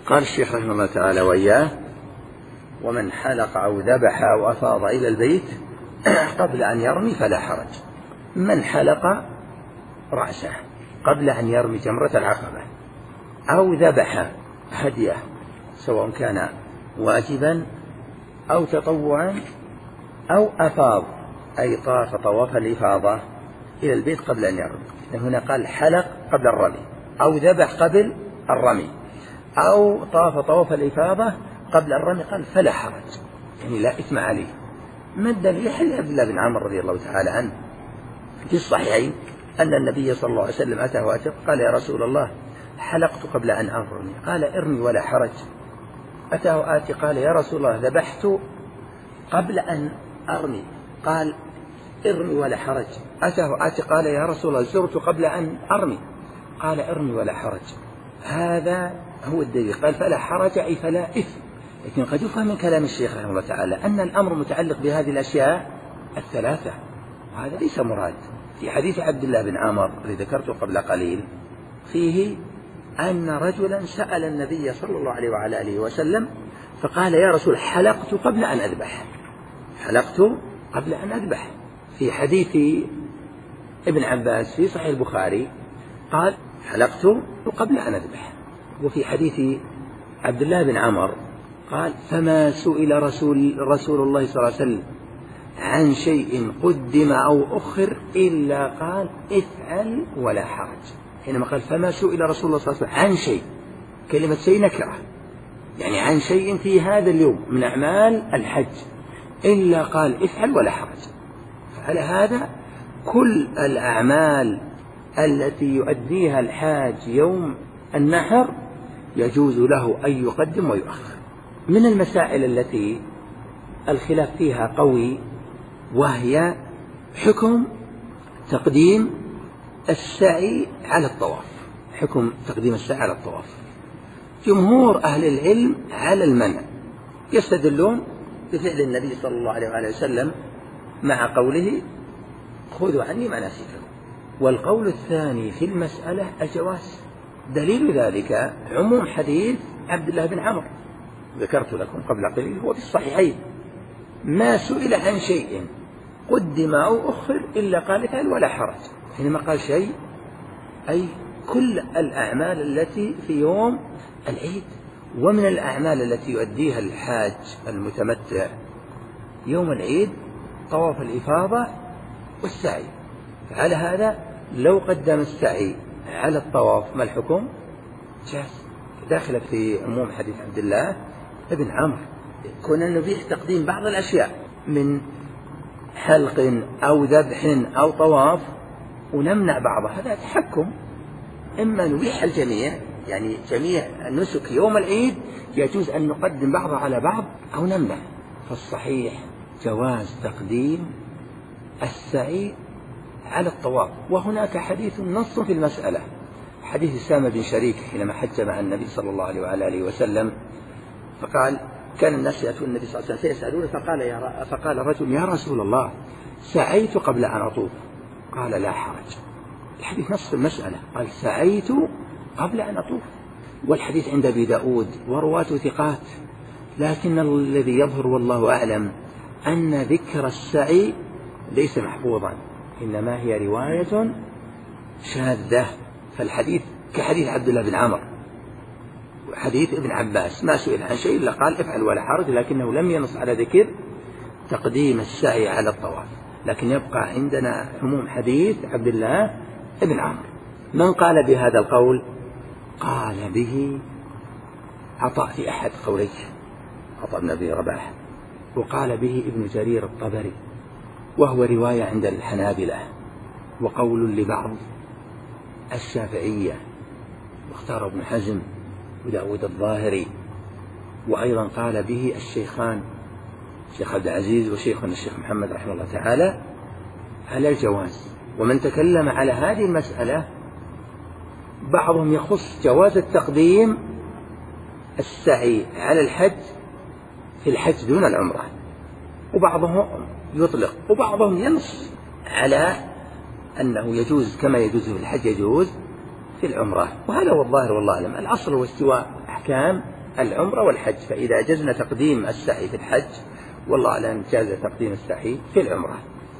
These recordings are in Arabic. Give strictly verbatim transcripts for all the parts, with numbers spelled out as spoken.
قال الشيخ رحمه الله تعالى وإياه: ومن حلق أو ذبح أو أفاض إلى البيت قبل أن يرمي فلا حرج. من حلق رأسه قبل أن يرمي جمرة العقبة أو ذبح هديه سواء كان واجبا أو تطوعا أو أفاض أي طاف طواف الإفاضة إلى البيت قبل أن يرمي. هنا قال حلق قبل الرمي أو ذبح قبل الرمي أو طاف طواف الإفاضة قبل الرمي قال فلا حرج، يعني لا إثم عليه. ما الدليل؟ حديث عبد الله بن عمرو رضي الله تعالى عنه في الصحيحين أن النبي صلى الله عليه وسلم أتاه وأتى قال: يا رسول الله حلقت قبل أن أرمي، قال: ارمي ولا حرج. أتاه آتي قال: يا رسول الله ذبحت قبل أن أرمي، قال: ارمي ولا حرج. أتاه آتي قال: يا رسول الله زرت قبل أن أرمي، قال: ارمي ولا حرج. هذا هو الدليل. قال فلا حرج أي فلا إثم. لكن قد يفهم من كلام الشيخ رحمه الله تعالى أن الأمر متعلق بهذه الأشياء الثلاثة، وهذا ليس مراد. في حديث عبد الله بن عمرو الذي ذكرته قبل قليل فيه أن رجلا سأل النبي صلى الله عليه وعلى آله وسلم فقال: يا رسول حلقت قبل أن أذبح، حلقت قبل أن أذبح. في حديث ابن عباس في صحيح البخاري قال: حلقت قبل أن أذبح. وفي حديث عبد الله بن عمرو قال: فما سئل رسول, رسول الله صلى الله عليه وسلم عن شيء قدم أو أخر إلا قال: افعل ولا حرج. حينما قال فما سئل رسول الله صلى الله عليه وسلم عن شيء، كلمة شيء نكرة، يعني عن شيء في هذا اليوم من أعمال الحج إلا قال: افعل ولا حرج. فعلى هذا كل الأعمال التي يؤديها الحاج يوم النحر يجوز له أن يقدم ويؤخر. من المسائل التي الخلاف فيها قوي وهي حكم تقديم السعي على الطواف. حكم تقديم السعي على الطواف، جمهور أهل العلم على المنع، يستدلون بفعل النبي صلى الله عليه وسلم مع قوله: خذوا عني مناسككم. والقول الثاني في المسألة الجواز. دليل ذلك عموم حديث عبد الله بن عمرو ذكرت لكم قبل قليل، هو في الصحيحين: ما سئل عن شيء قدم أو أخر إلا قال: افعل ولا حرج. حينما قال شيء أي كل الأعمال التي في يوم العيد. ومن الأعمال التي يؤديها الحاج المتمتع يوم العيد طواف الإفاضة والسعي. فعلى هذا لو قدم السعي على الطواف ما الحكم؟ جاز، داخل في عموم حديث عبد الله بن عمرو. كنا نبيح تقديم بعض الأشياء من حلق أو ذبح أو طواف ونمنع بعضها، هذا تحكم. إما نبيح الجميع، يعني جميع النسك يوم العيد يجوز أن نقدم بعضها على بعض، أو نمنع. فالصحيح جواز تقديم السعي على الطواف. وهناك حديث نص في المسألة، حديث سامة بن شريك حينما حج مع النبي صلى الله عليه وعلى آله وسلم، فقال: كان الناس يأتون النبي صلى الله عليه وسلم فيسألونه، فقال يا فقال الرجل: يا رسول الله سعيت قبل أن أطوف، قال: لا حرج. الحديث نص المسألة، قال: سعيت قبل أن أطوف. والحديث عند أبي داود ورواته ثقات، لكن الذي يظهر والله أعلم أن ذكر السعي ليس محفوظا، إنما هي رواية شاذة. فالحديث كحديث عبد الله بن عمرو وحديث ابن عباس: ما سئل عن شيء إلا قال: افعل ولا حرج، لكنه لم ينص على ذكر تقديم السعي على الطواف. لكن يبقى عندنا عموم حديث عبد الله بن عمرو. من قال بهذا القول؟ قال به عطاء في أحد قوليه، عطاء بن أبي رباح، وقال به ابن جرير الطبري، وهو رواية عند الحنابلة، وقول لبعض الشافعية، واختار ابن حزم وداود الظاهري. وأيضا قال به الشيخان الشيخ عبد العزيز وشيخنا الشيخ محمد رحمه الله تعالى على الجواز. ومن تكلم على هذه المسألة بعضهم يخص جواز التقديم السعي على الحج في الحج دون العمرة، وبعضهم يطلق، وبعضهم ينص على أنه يجوز كما يجوز في الحج يجوز في العمرة. وهذا هو الظاهر والله أعلم. الأصل هو استواء أحكام العمرة والحج، فإذا جزنا تقديم السعي في الحج والله أعلم جاز تقديم السعي في العمرة.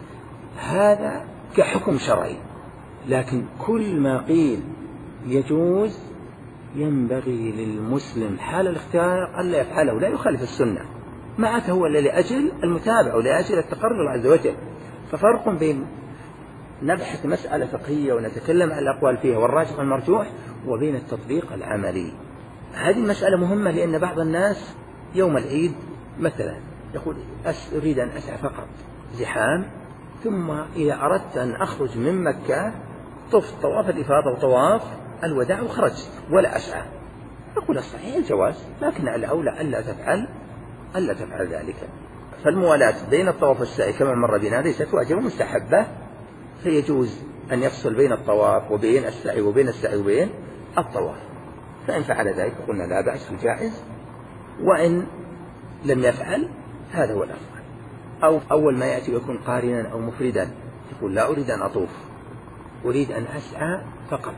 هذا كحكم شرعي. لكن كل ما قيل يجوز ينبغي للمسلم حال الاختيار ألا يفعله، لا يخالف السنة، معناته هو لأجل المتابعة ولأجل التقرب عز وجل. ففرق بين نبحث مسألة فقهية ونتكلم عن الأقوال فيها والراجح والمرجوح وبين التطبيق العملي. هذه المسألة مهمة، لأن بعض الناس يوم العيد مثلا يقول أريد أن أسعى فقط زحام، ثم إذا أردت أن أخرج من مكة طفت طواف الإفاضة وطواف الوداع وخرجت ولا أسعى. يقول الصحيح الجواز، لكن الأولى ألا تفعل ألا تفعل ذلك. فالموالاة بين الطواف والسعي كما مر بنا ليست واجبة مستحبة، فيجوز أن يفصل بين الطواف وبين السعي وبين السعي وبين الطواف. فإن فعل ذلك قلنا لا بأس جائز، وإن لم يفعل هذا هو الأفضل. أو أول ما يأتي يكون قارنا أو مفردا، يقول لا أريد أن أطوف، أريد أن أسعى فقط،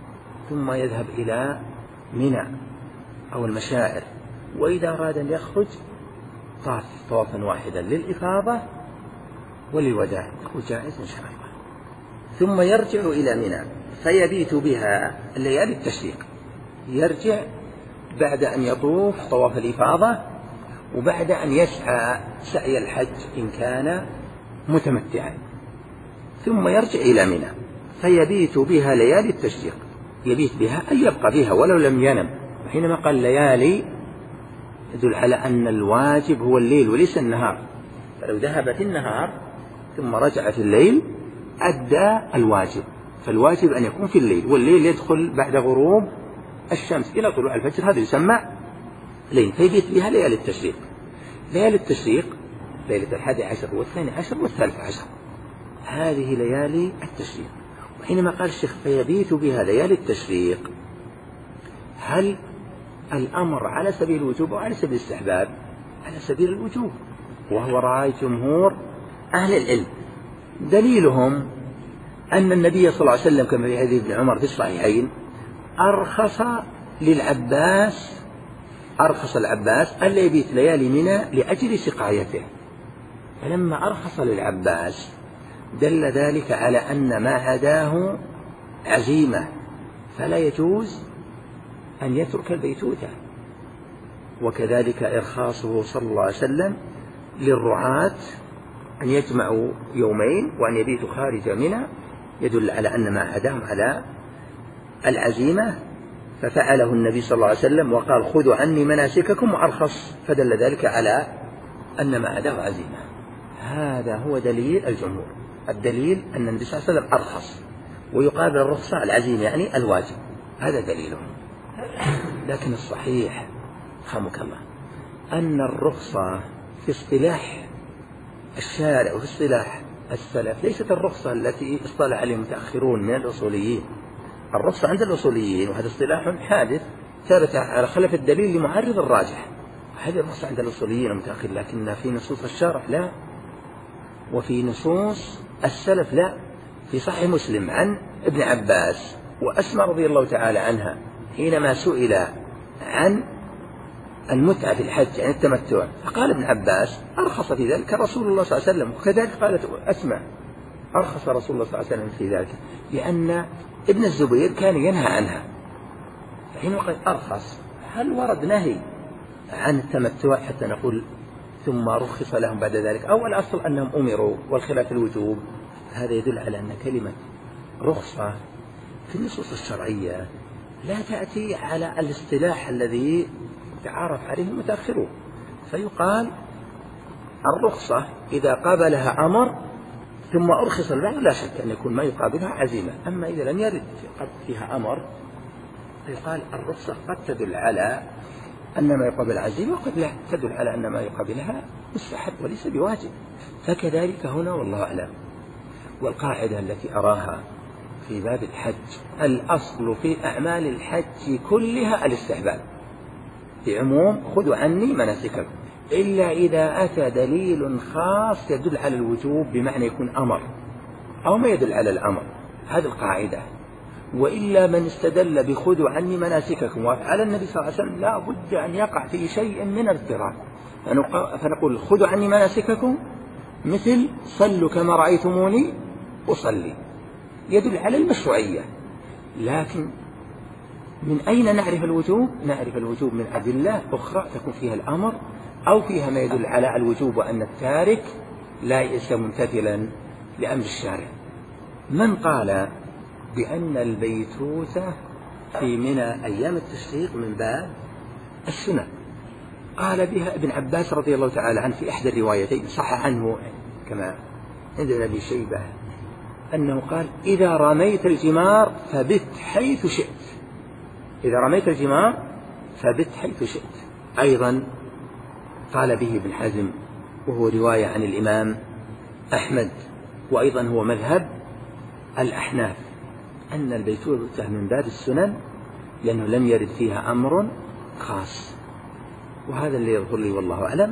ثم يذهب إلى منى أو المشاعر، وإذا أراد أن يخرج طاف طوافا واحدا للإفاضة وللوداع، يقول جائز إن شاء الله. ثم يرجع إلى منى فيبيت بها الليالي التشريق، يرجع بعد أن يطوف طواف الإفاضة وبعد أن يسعى سعي الحج إن كان متمتعا، ثم يرجع إلى منى فيبيت بها ليالي التشريق، يبيت بها أن يبقى بها ولو لم ينم. وحينما قال ليالي يدل على أن الواجب هو الليل وليس النهار، فلو ذهب في النهار ثم رجع في الليل أدى الواجب، فالواجب أن يكون في الليل، والليل يدخل بعد غروب الشمس إلى طلوع الفجر، هذا يسمى ليل، فيبيت بها ليالي التشريق. ليالي التشريق ليلة الحادي عشر والثاني عشر والثالث عشر، هذه ليالي التشريق. وحينما قال الشيخ فيبيت بها ليالي التشريق، هل الأمر على سبيل الوجوب أو على سبيل الاستحباب؟ على سبيل الوجوب، وهو رأي جمهور أهل العلم. دليلهم أن النبي صلى الله عليه وسلم كما في حديث ابن عمر في الصحيحين أرخص للعباس أرخص العباس ألا يبيت ليالي منى لأجل سقايته، فلما أرخص للعباس دل ذلك على أن ما عداه عزيمة، فلا يجوز أن يترك البيتوتة. وكذلك إرخاصه صلى الله عليه وسلم للرعاة أن يجمعوا يومين وأن يبيتوا خارج منى يدل على أن ما عداهم على العزيمة، ففعله النبي صلى الله عليه وسلم وقال خذوا عني مناسككم وأرخص، فدل ذلك على أن ما عداه عزيمة. هذا هو دليل الجمهور. الدليل أن النبي صلى الله عليه وسلم أرخص، ويقابل الرخصة العزيمة يعني الواجب، هذا دليلهم. لكن الصحيح رحمك الله أن الرخصة في اصطلاح الشارع وفي اصطلاح السلف ليست الرخصة التي اصطلح عليها المتأخرون من الأصوليين. الرخصة عند الأصوليين وهذا اصطلاح حادث ثابت على خلف الدليل لمعرض الراجح، هذه الرخصة عند الأصوليين المتأخر، لكن في نصوص الشرع لا، وفي نصوص السلف لا. في صحيح مسلم عن ابن عباس وأسماء رضي الله تعالى عنها حينما سئل عن المتعة في الحج عن التمتع، فقال ابن عباس أرخص في ذلك رسول الله صلى الله عليه وسلم، وكذلك قالت أسماء أرخص رسول الله صلى الله عليه وسلم في ذلك، لأن ابن الزبير كان ينهى عنها. فحين قال أرخص، هل ورد نهي عن التمتع حتى نقول ثم رخص لهم بعد ذلك، أو الأصل أنهم أمروا والخلاف الوجوب؟ هذا يدل على أن كلمة رخصة في النصوص الشرعية لا تأتي على الاصطلاح الذي تعارف عليه المتأخرون، فيقال الرخصة إذا قابلها أمر ثم أرخص البعض لا شك أن يكون ما يقابلها عزيمة. أما إذا لم يرد قد فيها أمر فيقال الرخصة قد تدل على أن ما يقابل عزيمة، وقد لا تدل على أن ما يقابلها مستحب وليس بواجب. فكذلك هنا والله أعلم. والقاعدة التي أراها في باب الحج الأصل في أعمال الحج كلها الاستحباب، في عموم خذوا عني مناسككم، إلا إذا أتى دليل خاص يدل على الوجوب بمعنى يكون أمر أو ما يدل على الأمر، هذه القاعدة. وإلا من استدل بخذوا عني مناسككم وأفعال النبي صلى الله عليه وسلم لا بد أن يقع في شيء من الاضطراب، فنقول خذوا عني مناسككم مثل صلوا كما رأيتموني أصلي، يدل على المشروعية. لكن من أين نعرف الوجوب؟ نعرف الوجوب من أدلة أخرى تكون فيها الأمر أو فيها ما يدل على الوجوب وأن التارك لا يئس ممتثلا لأمر الشارع. من قال بأن البيتوتة في منى أيام التشريق من باب السنة، قال بها ابن عباس رضي الله تعالى عنه في إحدى الروايتين، صح عنه كما عند أبي شيبة أنه قال إذا رميت الجمار فبت حيث شئت، إذا رميت الجمار فبت حيث شئت. أيضا قال به ابن حزم وهو رواية عن الإمام أحمد، وأيضا هو مذهب الأحناف أن البيتوتة من باب السنن لأنه لم يرد فيها أمر خاص. وهذا اللي يظهر لي والله أعلم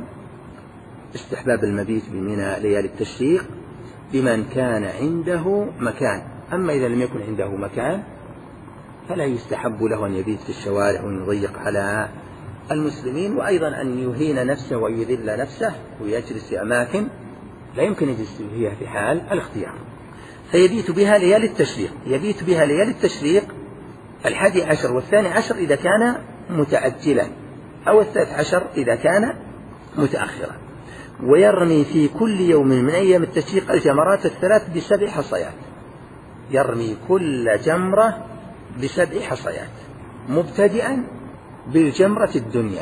استحباب المبيت بمنى ليالي التشريق بمن كان عنده مكان. أما إذا لم يكن عنده مكان فلا يستحب له أن يبيت في الشوارع ويضيق على المسلمين، وأيضا أن يهين نفسه ويذل نفسه ويجلس في أماكن لا يمكن يجلس فيها في حال الاختيار. فيبيت بها ليالي التشريق، يبيت بها ليالي التشريق الحادي عشر والثاني عشر إذا كان متعجلا، أو الثالث عشر إذا كان متأخرا. ويرمي في كل يوم من أيام التشريق الجمرات الثلاث بسبع حصيات، يرمي كل جمرة بسبع حصيات مبتدئا بالجمرة الدنيا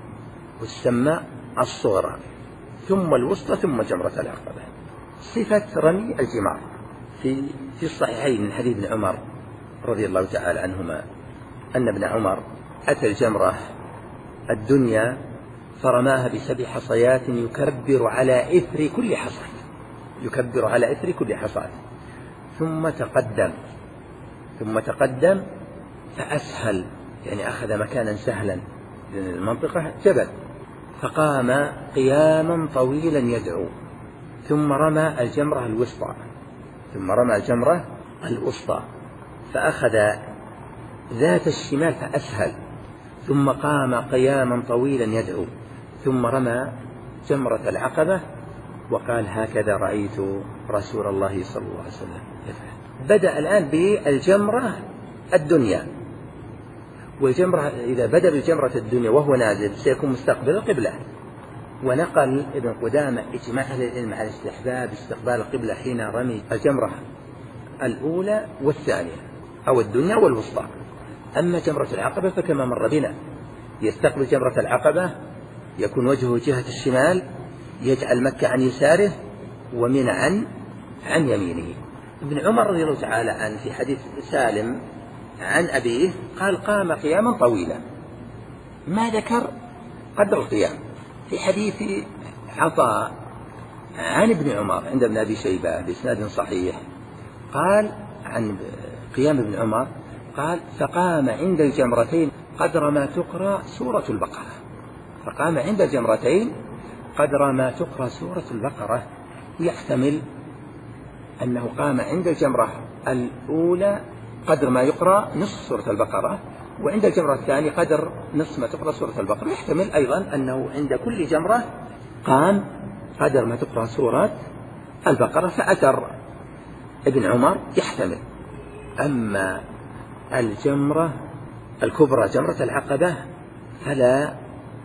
والسماء الصغرى ثم الوسطى ثم جمرة العقبة. صفة رمي الجمار في في الصحيحين من حديث ابن عمر رضي الله تعالى عنهما أن ابن عمر أتى الجمرة الدنيا فرماها بسبع حصيات يكبر على إثر كل حصاة، يكبر على إثر كل حصاة، ثم تقدم ثم تقدم فأسهل، يعني أخذ مكانا سهلا لأن المنطقة جبل، فقام قياما طويلا يدعو، ثم رمى الجمرة الوسطى ثم رمى الجمرة الوسطى فأخذ ذات الشمال فأسهل، ثم قام قياما طويلا يدعو، ثم رمى جمرة العقبة وقال هكذا رأيت رسول الله صلى الله عليه وسلم يفعل. بدأ الآن بالجمرة الدنيا، والجمرة إذا بدأ بالجمرة الدنيا وهو نازل سيكون مستقبل القبلة. ونقل ابن قدامة إجماع أهل العلم على استحباب استقبال القبلة حين رمي الجمرة الأولى والثانية أو الدنيا والوسطى. أما جمرة العقبة فكما مر بنا يستقبل جمرة العقبة، يكون وجهه جهة الشمال، يجعل مكة عن يساره ومن عن عن يمينه. ابن عمر رضي الله تعالى عنه في حديث سالم عن أبيه قال قام قياما طويلا، ما ذكر قدر القيام. في حديث عطاء عن ابن عمر عند ابن أبي شيبة بإسناد صحيح قال عن قيام ابن عمر قال فقام عند الجمرتين قدر ما تقرأ سورة البقرة، فقام عند الجمرتين قدر ما تقرأ سورة البقرة. يحتمل أنه قام عند الجمرة الأولى قدر ما يقرأ نصف سورة البقرة، وعند الجمرة الثانية قدر نصف ما تقرأ سورة البقرة. يحتمل أيضا أنه عند كل جمرة قام قدر ما تقرأ سورة البقرة، فأثر ابن عمر يحتمل. أما الجمرة الكبرى جمرة العقبة فلا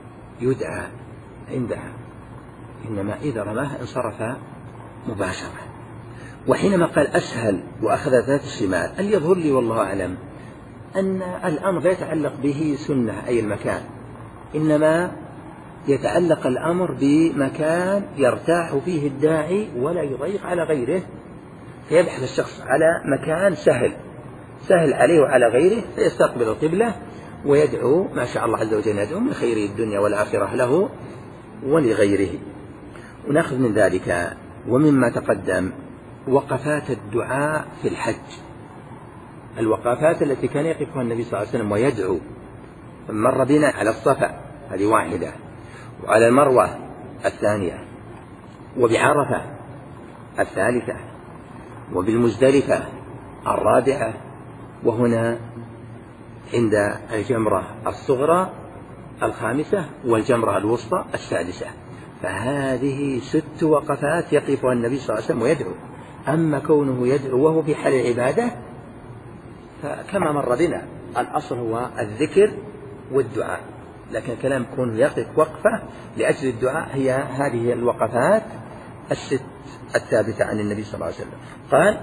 يدعى عندها، إنما إذا رماها انصرف مباشرة. وحينما قال أسهل وأخذ ذات الشمال، اللي يظهر لي والله أعلم أن الأمر لا يتعلق به سنة أي المكان، إنما يتعلق الأمر بمكان يرتاح فيه الداعي ولا يضيق على غيره، فيبحث الشخص على مكان سهل سهل عليه وعلى غيره فيستقبل القبلة ويدعو ما شاء الله عز وجل يدعو من خير الدنيا والآخرة له ولغيره. ونأخذ من ذلك ومما تقدم وقفات الدعاء في الحج، الوقفات التي كان يقفها النبي صلى الله عليه وسلم ويدعو. مر بنا على الصفا هذه واحدة، وعلى المروة الثانية، وبعرفة الثالثة، وبالمزدلفة الرابعة، وهنا عند الجمرة الصغرى الخامسة والجمرة الوسطى السادسة. فهذه ست وقفات يقفها النبي صلى الله عليه وسلم ويدعو. أما كونه يدعو وهو في حال العبادة فكما مر بنا الأصل هو الذكر والدعاء، لكن الكلام كونه يقف وقفة لأجل الدعاء هي هذه الوقفات الست الثابتة عن النبي صلى الله عليه وسلم. قال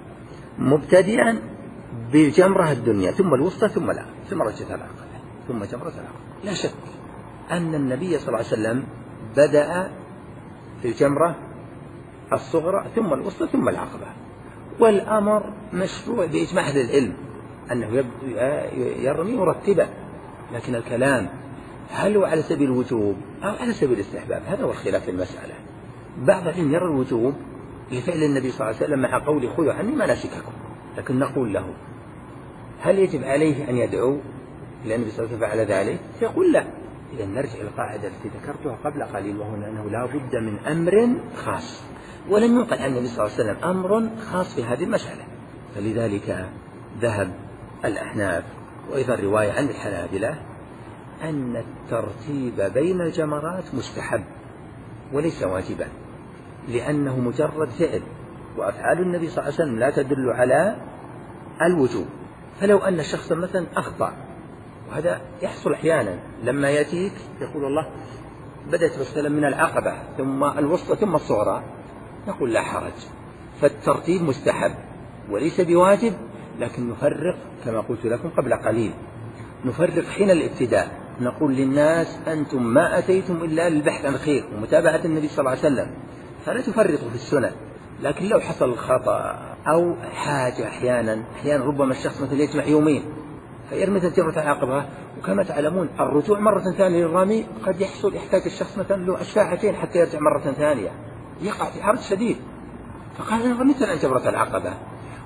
مبتدئا بالجمرة الدنيا ثم الوسطى ثم لا ثم رجة العقبة ثم جمرة العقبة. لا شك أن النبي صلى الله عليه وسلم بدأ في الجمرة الصغرى ثم الوسطى ثم العقبة، والأمر مشروع بإجماع أهل العلم أنه يرمي مرتبا، لكن الكلام هل هو على سبيل الوجوب أو على سبيل الاستحباب؟ هذا هو الخلاف في المسألة. بعض العلم يرى الوجوب لفعل النبي صلى الله عليه وسلم مع قوله خذوا عني مناسككم، لكن نقول له هل يجب عليه أن يدعو لأن النبي صلى الله عليه وسلم فعل ذلك؟ يقول لا. إذا نرجع القاعدة التي ذكرتها قبل قليل، وهنا أنه لا بد من أمر خاص، ولم ينقل عن النبي صلى الله عليه وسلم أمر خاص في هذه المسألة. فلذلك ذهب الأحناف وأيضا رواية عن الحنابلة أن الترتيب بين الجمرات مستحب وليس واجبا، لأنه مجرد فعل، وأفعال النبي صلى الله عليه وسلم لا تدل على الوجوب. فلو أن شخصا مثلا أخطأ، وهذا يحصل أحيانا لما يأتيك يقول الله بدأت مثلا من العقبة ثم الوسطى ثم الصغرى، نقول لا حرج. فالترتيب مستحب وليس بواجب، لكن نفرق كما قلت لكم قبل قليل، نفرق حين الابتداء نقول للناس أنتم ما أتيتم إلا للبحث عن خير ومتابعة النبي صلى الله عليه وسلم، فلا تفرطوا في السنن. لكن لو حصل خطأ أو حاجة أحيانا أحيانا ربما الشخص مثلا يجمع يومين فيرمي جمرة العقبة، وكما تعلمون الرجوع مرة ثانية للرمي قد يحصل يحتاج الشخص مثلا له ساعتين حتى يرجع مرة ثانية، يقع في حرج شديد. فقال أنا رميت عن جمرة العقبة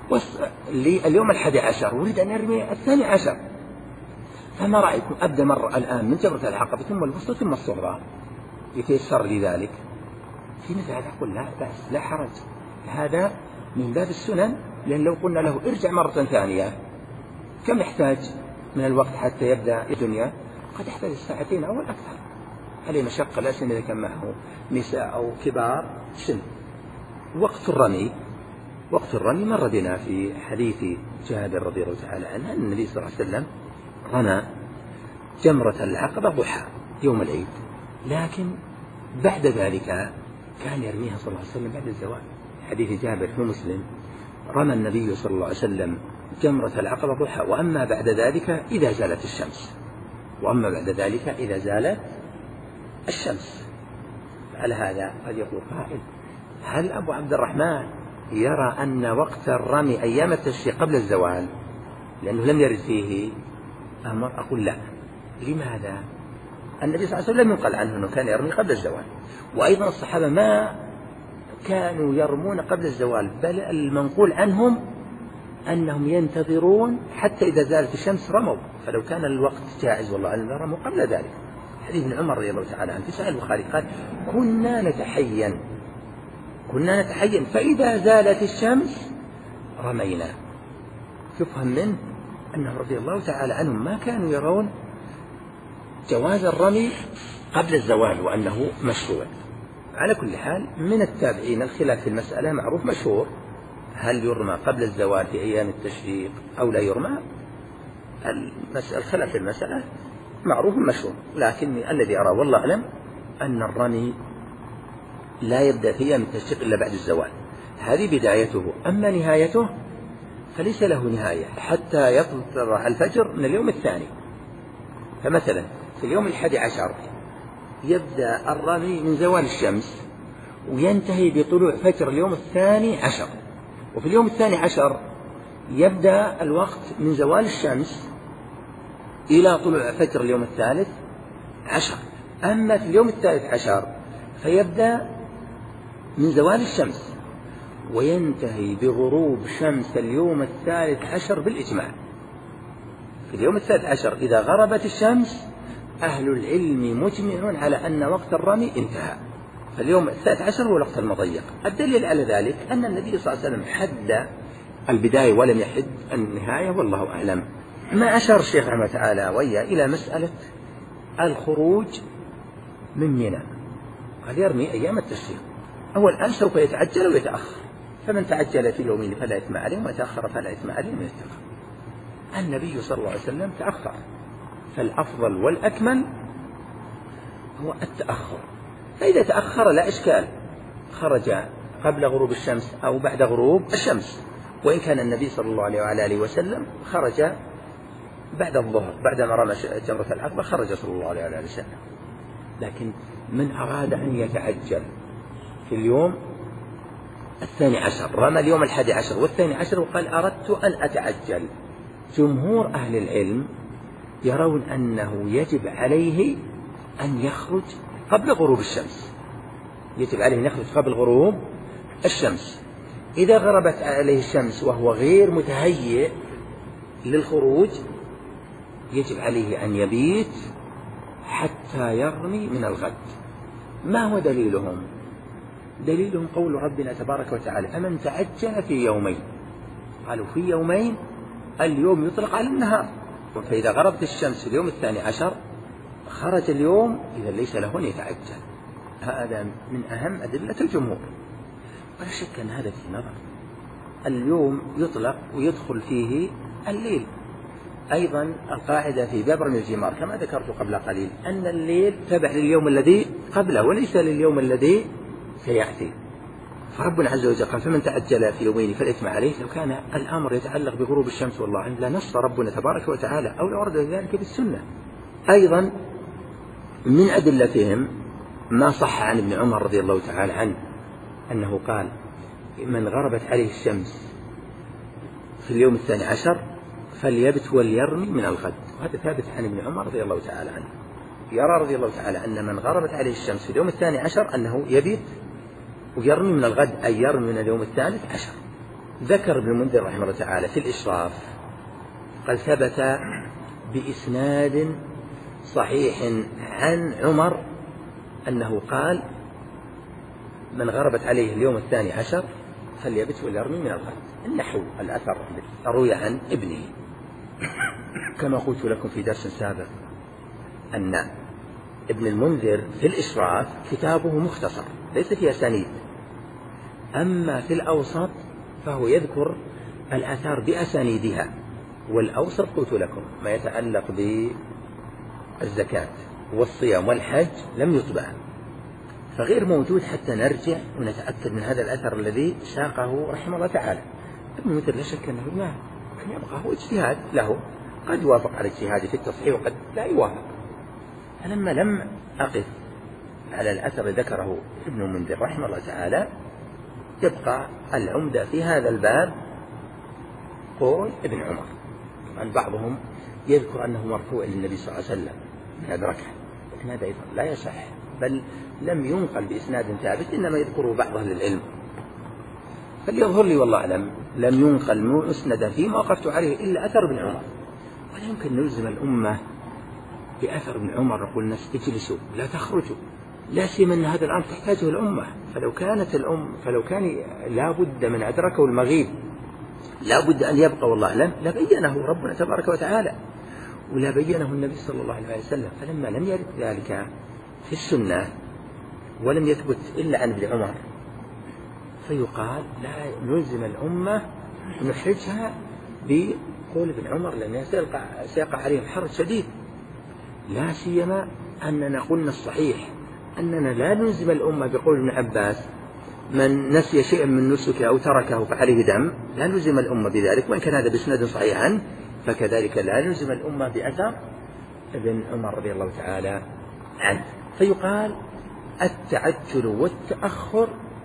اليوم الحادي عشر أريد أن أرمي الثاني عشر، فما رأيكم أبدأ مرة الآن من جمرة العقبة ثم الوسطى ثم الصغرى يتيسر لي ذلك؟ في مثل هذا أقول لا بأس لا حرج، هذا من باب السنن. لأن لو قلنا له ارجع مرة ثانية كم يحتاج من الوقت حتى يبدأ الدنيا؟ قد يحتاج ساعتين أو أكثر، هذه مشقة لا سن إذا كان معه نساء أو كبار سن. وقت الرمي وقت الرمي مر بنا في حديث جابر رضي الله تعالى عنه أن النبي صلى الله عليه وسلم رمى جمرة العقبة ضحى يوم العيد، لكن بعد ذلك كان يرميها صلى الله عليه وسلم بعد الزوال. حديث جابر في مسلم رمى النبي صلى الله عليه وسلم جمرة العقبة ضحى، وأما بعد ذلك إذا زالت الشمس وأما بعد ذلك إذا زالت الشمس. على هذا قد يقول قائل هل أبو عبد الرحمن يرى أن وقت الرمي أيام التشريق قبل الزوال لأنه لم يرد فيه أمر؟ أقول لا. لماذا؟ النبي صلى الله عليه وسلم لم ينقل عنه أنه كان يرمي قبل الزوال، وأيضا الصحابة ما كانوا يرمون قبل الزوال، بل المنقول عنهم أنهم ينتظرون حتى إذا زالت الشمس رموا، فلو كان الوقت جائز والله أعلم رموا قبل ذلك. حديث ابن عمر رضي الله تعالى عنه في صحيح البخاري قال كنا نتحين كنا نتحين فإذا زالت الشمس رمينا. يفهم منه أنه رضي الله تعالى عنهم ما كانوا يرون جواز الرمي قبل الزوال وأنه مشروع. على كل حال من التابعين الخلاف في المسألة معروف مشهور، هل يرمى قبل الزوال في أيام التشريق أو لا يرمى؟ الخلاف في المسألة معروف مشهور، لكن الذي أرى والله أعلم أن الرمي لا يبدأ في أيام التشريق إلا بعد الزوال، هذه بدايته. أما نهايته فليس له نهاية حتى يطلع الفجر من اليوم الثاني. فمثلا في اليوم الحادي عشر يبدأ الرمي من زوال الشمس وينتهي بطلوع فجر اليوم الثاني عشر، وفي اليوم الثاني عشر يبدأ الوقت من زوال الشمس إلى طلوع فجر اليوم الثالث عشر. أما في اليوم الثالث عشر فيبدأ من زوال الشمس وينتهي بغروب شمس اليوم الثالث عشر بالإجماع. في اليوم الثالث عشر إذا غربت الشمس أهل العلم مجمعون على أن وقت الرمي انتهى، فاليوم الثالث عشر هو الوقت المضيق. الدليل على ذلك أن النبي صلى الله عليه وسلم حد البداية ولم يحد النهاية، والله أعلم. ما أشار الشيخ رحمه تعالى ويا إلى مسألة الخروج من منى، قال يرمي أيام التشريق. أول الآن سوف يتعجل ويتأخر، فمن تعجل في يومين فلا إثم عليه، ومن تأخر فلا إثم عليه من التأخر. النبي صلى الله عليه وسلم تأخر، فالأفضل والأكمل هو التأخر. فإذا تأخر لا إشكال، خرج قبل غروب الشمس أو بعد غروب الشمس، وإن كان النبي صلى الله عليه وعلى آله وسلم خرج بعد الظهر بعدما رمى جمرة العقبة، خرج صلى الله عليه وعلى آله وسلم. لكن من أراد أن يتعجل في اليوم الثاني عشر، رمى اليوم الحادي عشر والثاني عشر وقال أردت أن أتعجل، جمهور أهل العلم يرون أنه يجب عليه أن يخرج قبل غروب الشمس، يجب عليه أن يخرج قبل غروب الشمس. إذا غربت عليه الشمس وهو غير متهيئ للخروج يجب عليه أن يبيت حتى يرمي من الغد. ما هو دليلهم؟ دليلهم قول ربنا تبارك وتعالى فمن تعجل في يومين، قالوا في يومين اليوم يطلق على النهار، فإذا غربت الشمس في اليوم الثاني عشر خرج اليوم، إذا ليس له أن يتعجل. هذا من أهم أدلة الجمهور، ولا شك أن هذا في نظر. اليوم يطلق ويدخل فيه الليل. أيضا القاعدة في باب رمي الجمار كما ذكرت قبل قليل أن الليل تابع لليوم الذي قبله وليس لليوم الذي سيأتي. فربنا عز وجل قال فمن تعجل في يومين فلا إثم عليه. لو كان الأمر يتعلق بغروب الشمس والله أعلم لنص ربنا تبارك وتعالى أو لورد ذلك بالسنة. أيضا من أدلتهم ما صح عن ابن عمر رضي الله تعالى عنه أنه قال من غربت عليه الشمس في اليوم الثاني عشر فليبت وليرمي من الغد، وهذا ثابت عن ابن عمر رضي الله تعالى عنه. يرى رضي الله تعالى أن من غربت عليه الشمس في اليوم الثاني عشر أنه يبيت ويرمي من الغد، أي يرمي من اليوم الثالث عشر. ذكر ابن المنذر رحمه الله تعالى في الإشراف قد ثبت بإسناد صحيح عن عمر أنه قال من غربت عليه اليوم الثاني عشر فليبت وليرمي من الغد. النحو الأثر روي عن ابنه. كما قلت لكم في درس سابق أن ابن المنذر في الإشراف كتابه مختصر ليس فيه أسانيد، أما في الأوسط فهو يذكر الآثار بأسانيدها، والأوسط قلت لكم ما يتعلق بالزكاة والصيام والحج لم يطبع، فغير موجود حتى نرجع ونتأكد من هذا الأثر الذي ساقه رحمه الله تعالى. ابن المنذر لا شك أنه ما كان يبقى هو اجتهاد له، قد يوافق على اجتهاده في التصحيح وقد لا يوافق. فلما لم أقف على الأثر ذكره ابن المنذر رحمه الله تعالى يبقى العمدة في هذا الباب قول ابن عمر. طبعا بعضهم يذكر أنه مرفوع للنبي صلى الله عليه وسلم من أدركه، لكن هذا أيضا لا يصح، بل لم ينقل بإسناد ثابت، إنما يذكره بعض أهل العلم. فليظهر لي والله أعلم لم ينقل مسندا فيما وقفت عليه إلا أثر ابن عمر. ولا يمكن نلزم الأمة بأثر ابن عمر نقول الناس اجلسوا لا تخرجوا، لا سيما أن هذا الأمر تحتاجه الأمة. فلو كانت الأم فلو كان لا بد من أدركه المغيب لا بد أن يبقى والله أعلم لبينه ربنا تبارك وتعالى ولا بينه النبي صلى الله عليه وسلم. فلما لم يرد ذلك في السنة ولم يثبت إلا عن ابن عمر فيقال لا نلزم الأمة نحرجها بقول ابن عمر لأنه سيقع عليهم حرج شديد، لا سيما أننا قلنا الصحيح أننا لا نلزم الأمة بقول ابن عباس من نسي شيئا من نسكه أو تركه فعليه دم، لا نلزم الأمة بذلك، وإن كان هذا بسند صحيح عنه فكذلك لا نلزم الأمة بأثر ابن عمر رضي الله تعالى عنه. فيقال التعجل والتأخر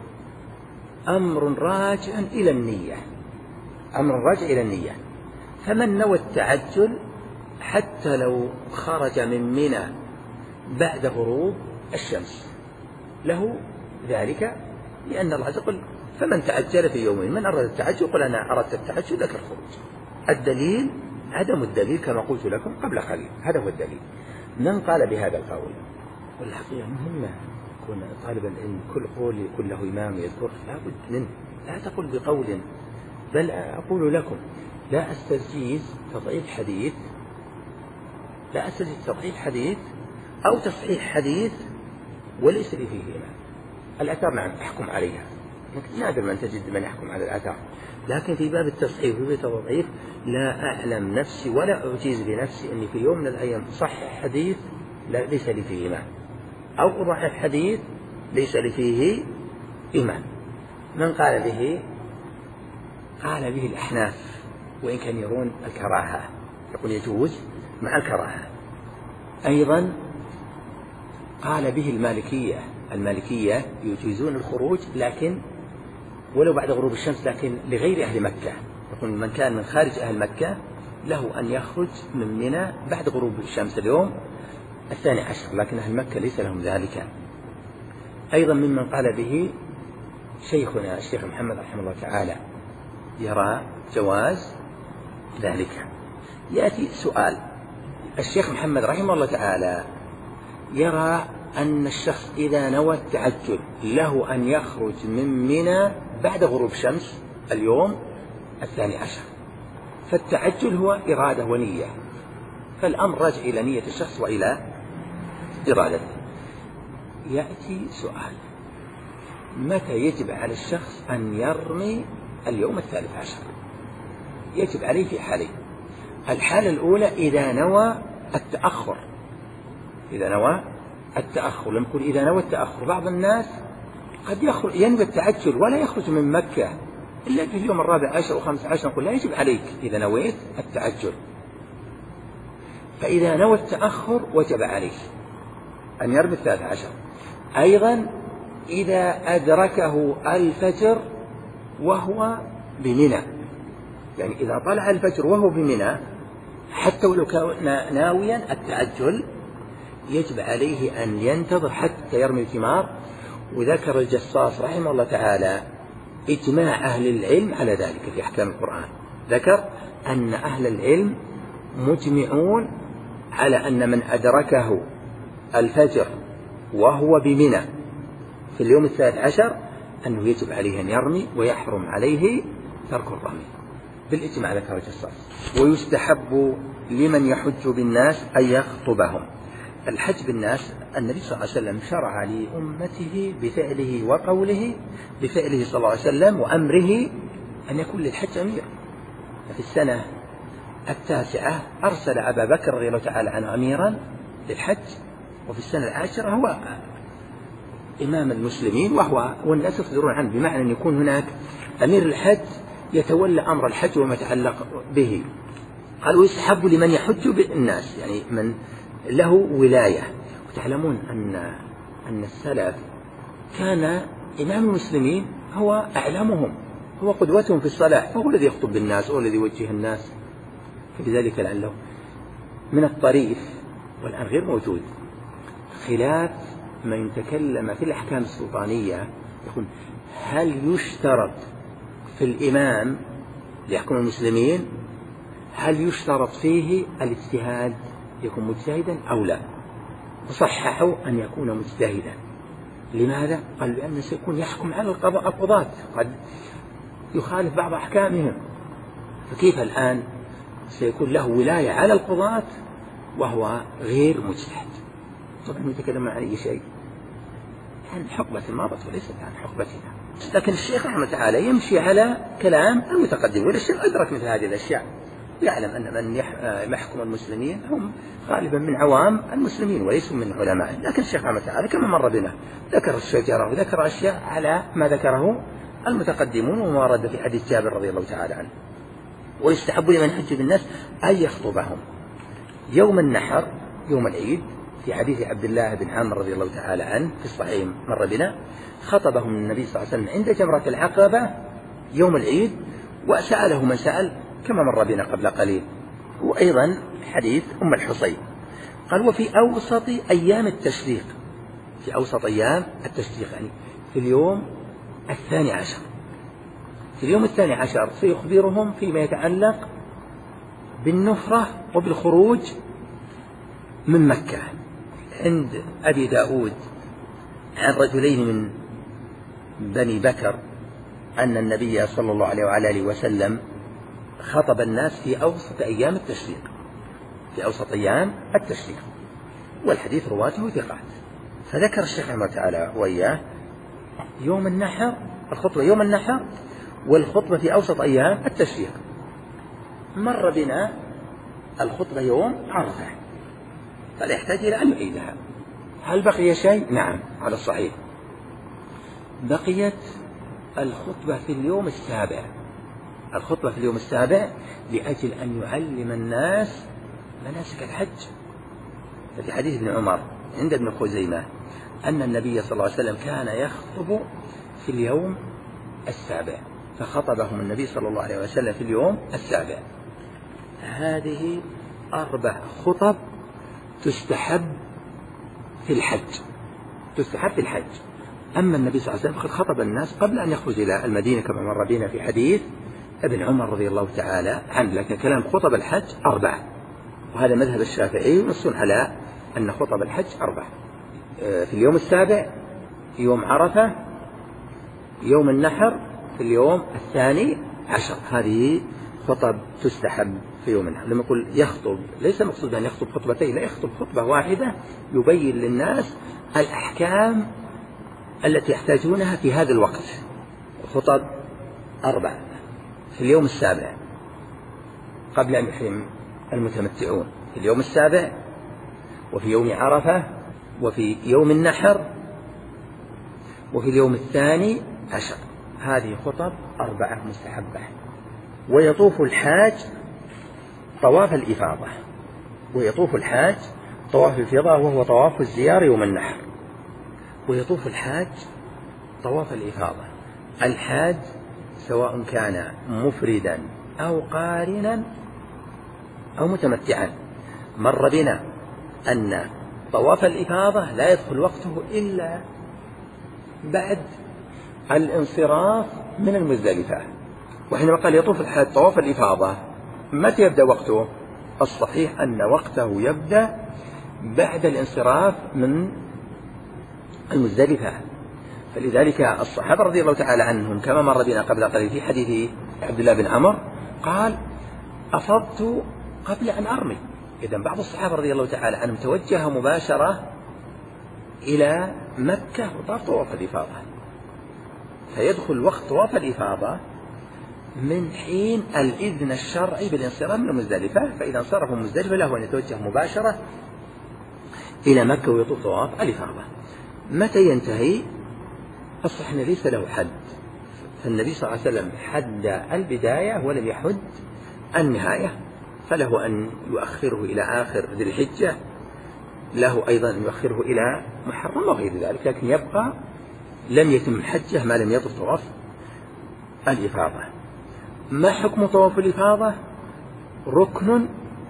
أمر راجع إلى النية، أمر راجع إلى النية. فمن نوى التعجل حتى لو خرج من منى بعد غروب الشمس له ذلك، لأن الله عز وجل فمن تعجل في يومين، من أراد التعجل قل أنا أردت التعجل ذاك الخروج. الدليل عدم الدليل كما قلت لكم قبل قليل، هذا هو الدليل. من قال بهذا القول والحقيقة مهمة يكون طالب العلم كل قول يكون له إمام يذكر لا بد منه، لا تقل بقول بل أقول لكم لا أستجيز تضعيف حديث لا أستجيز تضعيف حديث أو تصحيح حديث وليس لي فيه إمام. الآثار نعم أحكم عليها، نادر من تجد من يحكم على الآثار، لكن في باب التصحيح وفي باب التضعيف لا أعلم نفسي ولا أعجيز لنفسي أني في يوم من الأيام صحح حديث لا ليس لي فيه إمام، أو أضعف حديث ليس لي فيه إمام. من قال به قال به الأحناف، وإن كان يرون الكراهة، يقول يجوز مع الكراهة. أيضا قال به المالكية، المالكية يجيزون الخروج لكن ولو بعد غروب الشمس، لكن لغير أهل مكة، يقول من كان من خارج أهل مكة له أن يخرج من منى بعد غروب الشمس اليوم الثاني عشر، لكن أهل مكة ليس لهم ذلك. أيضا ممن قال به شيخنا الشيخ محمد رحمه الله تعالى، يرى جواز ذلك. يأتي سؤال، الشيخ محمد رحمه الله تعالى يرى أن الشخص إذا نوى التعجل له أن يخرج من منى بعد غروب شمس اليوم الثاني عشر، فالتعجل هو إرادة ونية، فالأمر راجع إلى نية الشخص وإلى إرادته. يأتي سؤال، متى يجب على الشخص أن يرمي اليوم الثالث عشر؟ يجب عليه في حالين. الحالة الأولى إذا نوى التأخر، إذا نوى التأخر، لما نقول إذا نوى التأخر، بعض الناس قد يخرج ينوي التعجل ولا يخرج من مكة إلا في اليوم الرابع عشر وخمس عشر، نقول لا يجب عليك إذا نويت التعجل. فإذا نوى التأخر وجب عليه أن يرمي الثالث عشر. أيضا إذا أدركه الفجر وهو بمنى، يعني إذا طلع الفجر وهو بمنى حتى ولو كان ناويا التعجل يجب عليه أن ينتظر حتى يرمي الثمار. وذكر الجصاص رحمه الله تعالى إجماع أهل العلم على ذلك في أحكام القرآن، ذكر أن أهل العلم مجمعون على أن من أدركه الفجر وهو بمنى في اليوم الثالث عشر أنه يجب عليه أن يرمي ويحرم عليه ترك الرمي بالإجماع، ذكر الجصاص. ويستحب لمن يحج بالناس أن يخطبهم. الحج بالناس النبي صلى الله عليه وسلم شرع لأمته بفعله وقوله، بفعله صلى الله عليه وسلم وأمره أن يكون للحج أمير. في السنة التاسعة أرسل أبا بكر رضي الله تعالى عنه أميرا للحج، وفي السنة العاشرة هو إمام المسلمين وهو والناس يصدرون عنه، بمعنى أن يكون هناك أمير الحج يتولى أمر الحج وما يتعلق به. قال ويستحب لمن يحج بالناس، يعني من له ولاية. وتعلمون أن أن السلف كان إمام المسلمين هو أعلمهم، هو قدوتهم في الصلاة، فهو الذي يخطب بالناس، هو الذي يوجه الناس. فلذلك لعله من الطريف والآن غير موجود خلاف من يتكلم في الأحكام السلطانية، يقول هل يشترط في الإمام ليحكم المسلمين، هل يشترط فيه الاجتهاد يكون مجتهدا أو لا؟ وصححوا أن يكون مجتهدا. لماذا؟ قال لأنه سيكون يحكم على القضاة، قد يخالف بعض أحكامهم، فكيف الآن سيكون له ولاية على القضاة وهو غير مجتهد؟ طبعا يتكلم عن أي شيء عن حقبة ماضت وليست عن حقبتنا. لكن الشيخ رحمه الله تعالى يمشي على كلام المتقدم، والشيخ أدرك مثل هذه الأشياء، يعلم أن من يحكم المسلمين هم غالبا من عوام المسلمين وليسوا من علماء. لكن الشيخ رحمه الله تعالى كما مر بنا ذكر الشجرة وذكر أشياء على ما ذكره المتقدمون وما ورد في حديث جابر رضي الله تعالى عنه. ويستحب لمن يحج بالناس أن يخطبهم يوم النحر، يوم العيد، في حديث عبد الله بن عامر رضي الله تعالى عنه في الصحيح مر بنا، خطبهم النبي صلى الله عليه وسلم عند جمرة العقبة يوم العيد، وسأله من سأل كما مر بنا قبل قليل. وأيضا حديث أم الحصين قال وفي أوسط أيام التشريق، في أوسط أيام التشريق يعني في اليوم الثاني عشر، في اليوم الثاني عشر سيخبرهم فيما يتعلق بالنفرة وبالخروج من مكة. عند أبي داود عن رجلين من بني بكر أن النبي صلى الله عليه وعلى آله وسلم خطب الناس في أوسط أيام التشريق، في أوسط أيام التشريق، والحديث رواته ثقات. فذكر الشيخ رحمه الله تعالى وإياه يوم النحر، الخطبة يوم النحر والخطبة في أوسط أيام التشريق. مر بنا الخطبة يوم عرفة، فلا يحتاج إلى أن يعيدها. هل بقي شيء؟ نعم على الصحيح، بقيت الخطبة في اليوم السابع، الخطبة في اليوم السابع لأجل أن يعلم الناس مناسك الحج. ففي حديث ابن عمر عند ابن خزيمة أن النبي صلى الله عليه وسلم كان يخطب في اليوم السابع، فخطبهم النبي صلى الله عليه وسلم في اليوم السابع. هذه أربع خطب تستحب في الحج، تستحب في الحج. أما النبي صلى الله عليه وسلم قد خطب الناس قبل أن يخرج إلى المدينة كما مر بنا في حديث ابن عمر رضي الله تعالى عنه، لكن كلام خطب الحج أربع، وهذا مذهب الشافعي نص على أن خطب الحج أربع، في اليوم السابع، يوم عرفة، يوم النحر، في اليوم الثاني عشر. هذه خطب تستحب في يوم النحر. لما يقول يخطب ليس مقصود أن يخطب خطبتين، لا، يخطب خطبة واحدة يبين للناس الأحكام التي يحتاجونها في هذا الوقت. خطب أربع في اليوم السابع قبل أن يحرم المتمتعون، في اليوم السابع وفي يوم عرفة وفي يوم النحر وفي اليوم الثاني عشر. هذه خطب أربعة مستحبة. ويطوف الحاج طواف الإفاضة، ويطوف الحاج طواف الإفاضة وهو طواف الزيارة يوم النحر. ويطوف الحاج طواف الإفاضة، الحاج سواء كان مفردا أو قارنا أو متمتعا. مر بنا أن طواف الإفاضة لا يدخل وقته إلا بعد الانصراف من المزدلفة. وحينما قال يطوف الحاج طواف الإفاضة متى يبدأ وقته؟ الصحيح أن وقته يبدأ بعد الانصراف من المزدلفة. فلذلك الصحابة رضي الله تعالى عنهم كما مر بنا قبل قليل في حديث عبد الله بن عمر قال أفضت قبل أن أرمي. إذن بعض الصحابة رضي الله تعالى عنهم توجه مباشرة إلى مكة وطاف طواف الإفاضة، فيدخل وقت طواف الإفاضة من حين الإذن الشرعي بالانصراف من المزدلفة. فإذا انصرفوا المزدلفة له أن يتوجه مباشرة إلى مكة ويطوف طواف الإفاضة. متى ينتهي؟ الصحيح أنه ليس له حد، فالنبي صلى الله عليه وسلم حد البداية ولم يحد النهاية، فله أن يؤخره إلى آخر ذي الحجة، له أيضا أن يؤخره إلى محرم وغير ذلك، لكن يبقى لم يتم الحجة ما لم يطف طواف الإفاضة. ما حكم طواف الإفاضة؟ ركن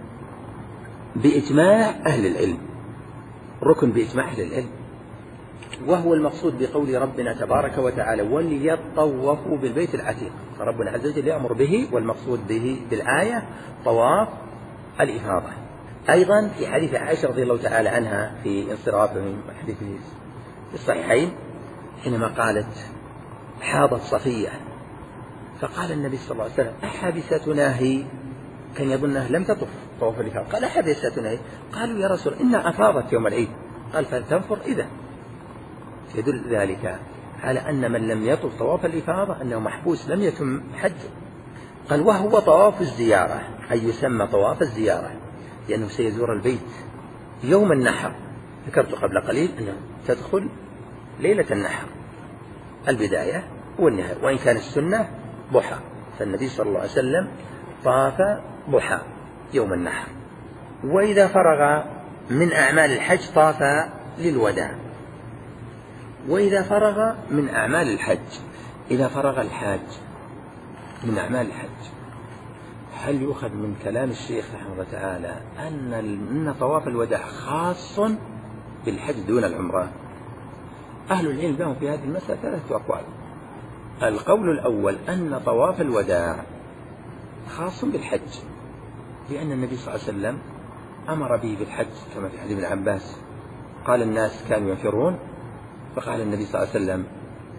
بإجماع أهل العلم، ركن بإجماع أهل العلم، وهو المقصود بقول ربنا تبارك وتعالى وليطوفوا بالبيت العتيق، فربنا عز وجل يأمر به، والمقصود به بالآية طواف الإفاضة. أيضا في حديث عائشة رضي الله تعالى عنها في انصرافه من حديث في الصحيحين حينما قالت حاضت صفية، فقال النبي صلى الله عليه وسلم أحبستنا هي؟ كان يظنها لم تطف طواف الإفاضة، قال أحبستنا هي؟ قالوا يا رسول إنها أفاضت يوم العيد، قال فلتنفر إذا. يدل ذلك على أن من لم يطف طواف الإفاضة أنه محبوس لم يتم حجه. قال وهو طواف الزيارة، أي يسمى طواف الزيارة لأنه سيزور البيت يوم النحر. ذكرت قبل قليل أنه تدخل ليلة النحر البداية والنهاية، وإن كان السنة ضحى، فالنبي صلى الله عليه وسلم طاف ضحى يوم النحر. وإذا فرغ من أعمال الحج طاف للوداع. وإذا فرغ من أعمال الحج، إذا فرغ الحاج من أعمال الحج، هل يؤخذ من كلام الشيخ رحمه الله تعالى أن أن طواف الوداع خاص بالحج دون العمرة؟ أهل العلم لهم في هذه المسألة ثلاثة أقوال. القول الأول أن طواف الوداع خاص بالحج، لأن النبي صلى الله عليه وسلم أمر به بالحج كما في حديث ابن عباس، قال الناس كانوا ينفرون فقال النبي صلى الله عليه وسلم